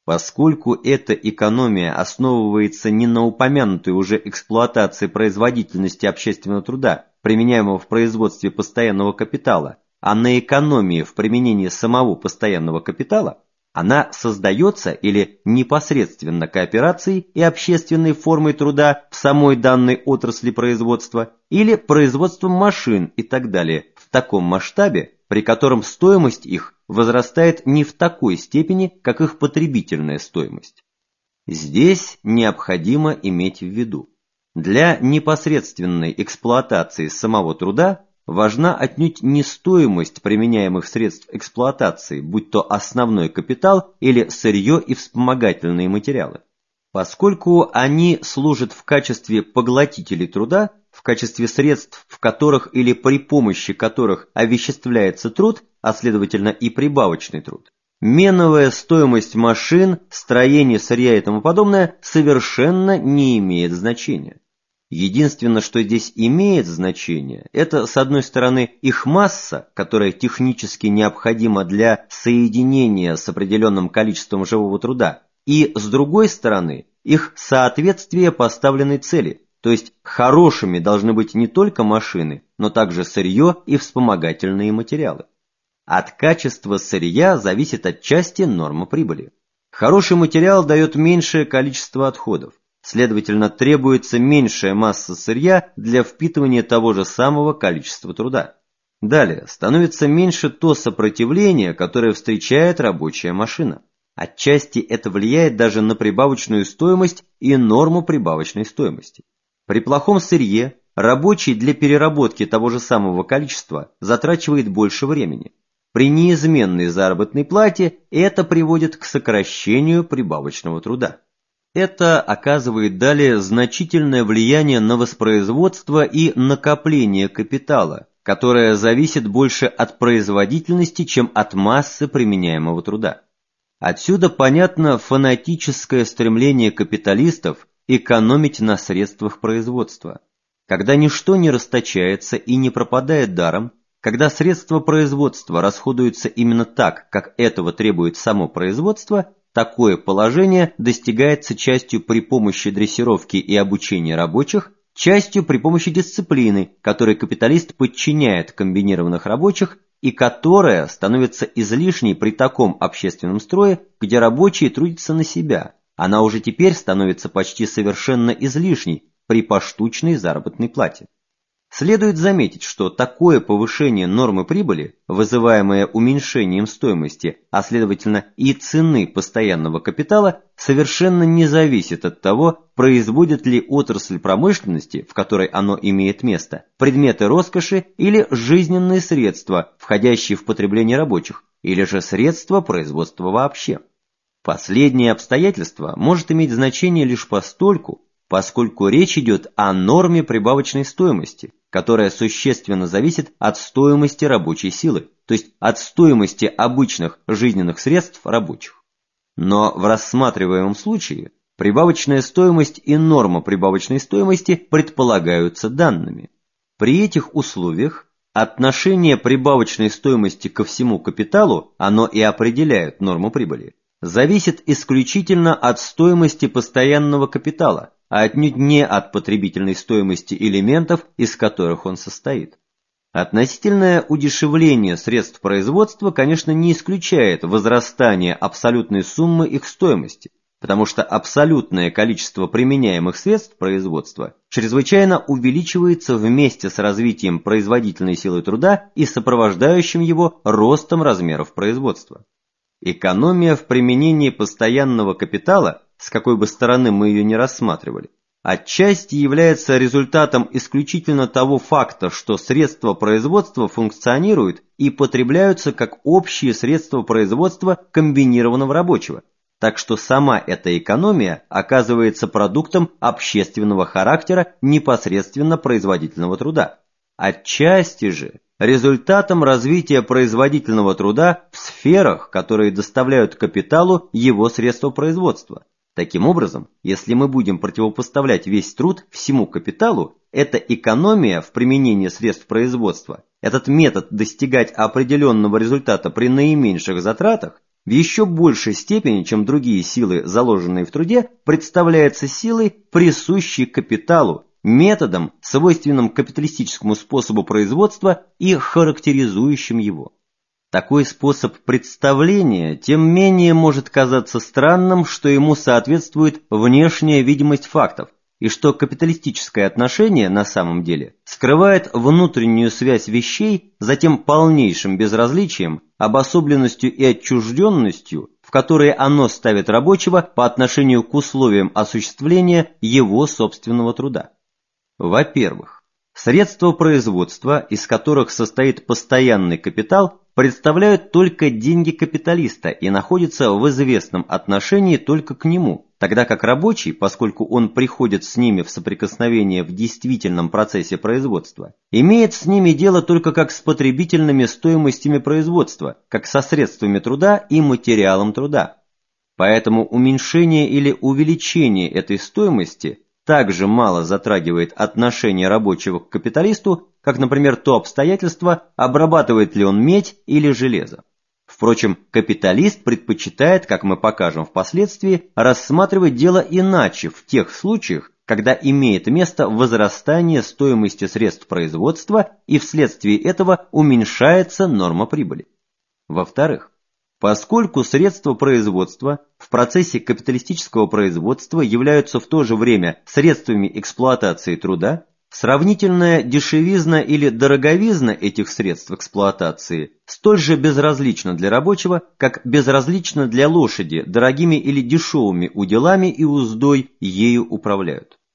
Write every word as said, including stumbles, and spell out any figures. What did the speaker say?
Поскольку эта экономия основывается не на упомянутой уже эксплуатации производительности общественного труда, применяемого в производстве постоянного капитала, а на экономии в применении самого постоянного капитала, она создается или непосредственно кооперацией и общественной формой труда в самой данной отрасли производства, или производством машин и так далее в таком масштабе, при котором стоимость их возрастает не в такой степени, как их потребительная стоимость. Здесь необходимо иметь в виду: для непосредственной эксплуатации самого труда важна отнюдь не стоимость применяемых средств эксплуатации, будь то основной капитал или сырье и вспомогательные материалы. Поскольку они служат в качестве поглотителей труда, в качестве средств, в которых или при помощи которых овеществляется труд, а следовательно и прибавочный труд, меновая стоимость машин, строения сырья и тому подобное совершенно не имеет значения. Единственное, что здесь имеет значение, это, с одной стороны, их масса, которая технически необходима для соединения с определенным количеством живого труда, и, с другой стороны, их соответствие поставленной цели, то есть хорошими должны быть не только машины, но также сырье и вспомогательные материалы. От качества сырья зависит отчасти норма прибыли. Хороший материал дает меньшее количество отходов. Следовательно, требуется меньшая масса сырья для впитывания того же самого количества труда. Далее, становится меньше то сопротивление, которое встречает рабочая машина. Отчасти это влияет даже на прибавочную стоимость и норму прибавочной стоимости. При плохом сырье рабочий для переработки того же самого количества затрачивает больше времени. При неизменной заработной плате это приводит к сокращению прибавочного труда. Это оказывает далее значительное влияние на воспроизводство и накопление капитала, которое зависит больше от производительности, чем от массы применяемого труда. Отсюда понятно фанатическое стремление капиталистов экономить на средствах производства. Когда ничто не расточается и не пропадает даром, когда средства производства расходуются именно так, как этого требует само производство, такое положение достигается частью при помощи дрессировки и обучения рабочих, частью при помощи дисциплины, которой капиталист подчиняет комбинированных рабочих и которая становится излишней при таком общественном строе, где рабочие трудятся на себя. Она уже теперь становится почти совершенно излишней при поштучной заработной плате. Следует заметить, что такое повышение нормы прибыли, вызываемое уменьшением стоимости, а следовательно и цены постоянного капитала, совершенно не зависит от того, производит ли отрасль промышленности, в которой оно имеет место, предметы роскоши или жизненные средства, входящие в потребление рабочих, или же средства производства вообще. Последнее обстоятельство может иметь значение лишь постольку, поскольку речь идет о норме прибавочной стоимости, которая существенно зависит от стоимости рабочей силы, то есть от стоимости обычных жизненных средств рабочих. Но в рассматриваемом случае прибавочная стоимость и норма прибавочной стоимости предполагаются данными. При этих условиях отношение прибавочной стоимости ко всему капиталу, оно и определяет норму прибыли, зависит исключительно от стоимости постоянного капитала, а отнюдь не от потребительной стоимости элементов, из которых он состоит. Относительное удешевление средств производства, конечно, не исключает возрастание абсолютной суммы их стоимости, потому что абсолютное количество применяемых средств производства чрезвычайно увеличивается вместе с развитием производительной силы труда и сопровождающим его ростом размеров производства. Экономия в применении постоянного капитала, с какой бы стороны мы ее ни рассматривали, отчасти является результатом исключительно того факта, что средства производства функционируют и потребляются как общие средства производства комбинированного рабочего, так что сама эта экономия оказывается продуктом общественного характера непосредственно производительного труда. Отчасти же результатом развития производительного труда в сферах, которые доставляют капиталу его средства производства. Таким образом, если мы будем противопоставлять весь труд всему капиталу, эта экономия в применении средств производства, этот метод достигать определенного результата при наименьших затратах, в еще большей степени, чем другие силы, заложенные в труде, представляется силой, присущей капиталу, методом, свойственным капиталистическому способу производства и характеризующим его. Такой способ представления тем менее может казаться странным, что ему соответствует внешняя видимость фактов, и что капиталистическое отношение на самом деле скрывает внутреннюю связь вещей за тем полнейшим безразличием, обособленностью и отчужденностью, в которые оно ставит рабочего по отношению к условиям осуществления его собственного труда. Во-первых, средства производства, из которых состоит постоянный капитал, представляют только деньги капиталиста и находятся в известном отношении только к нему, тогда как рабочий, поскольку он приходит с ними в соприкосновение в действительном процессе производства, имеет с ними дело только как с потребительными стоимостями производства, как со средствами труда и материалом труда. Поэтому уменьшение или увеличение этой стоимости также мало затрагивает отношение рабочего к капиталисту, как, например, то обстоятельство, обрабатывает ли он медь или железо. Впрочем, капиталист предпочитает, как мы покажем впоследствии, рассматривать дело иначе в тех случаях, когда имеет место возрастание стоимости средств производства и вследствие этого уменьшается норма прибыли. Во-вторых, поскольку средства производства в процессе капиталистического производства являются в то же время средствами эксплуатации труда, сравнительная дешевизна или дороговизна этих средств эксплуатации столь же безразлична для рабочего, как безразлична для лошади, дорогими или дешевыми уделами и уздой ею управляют.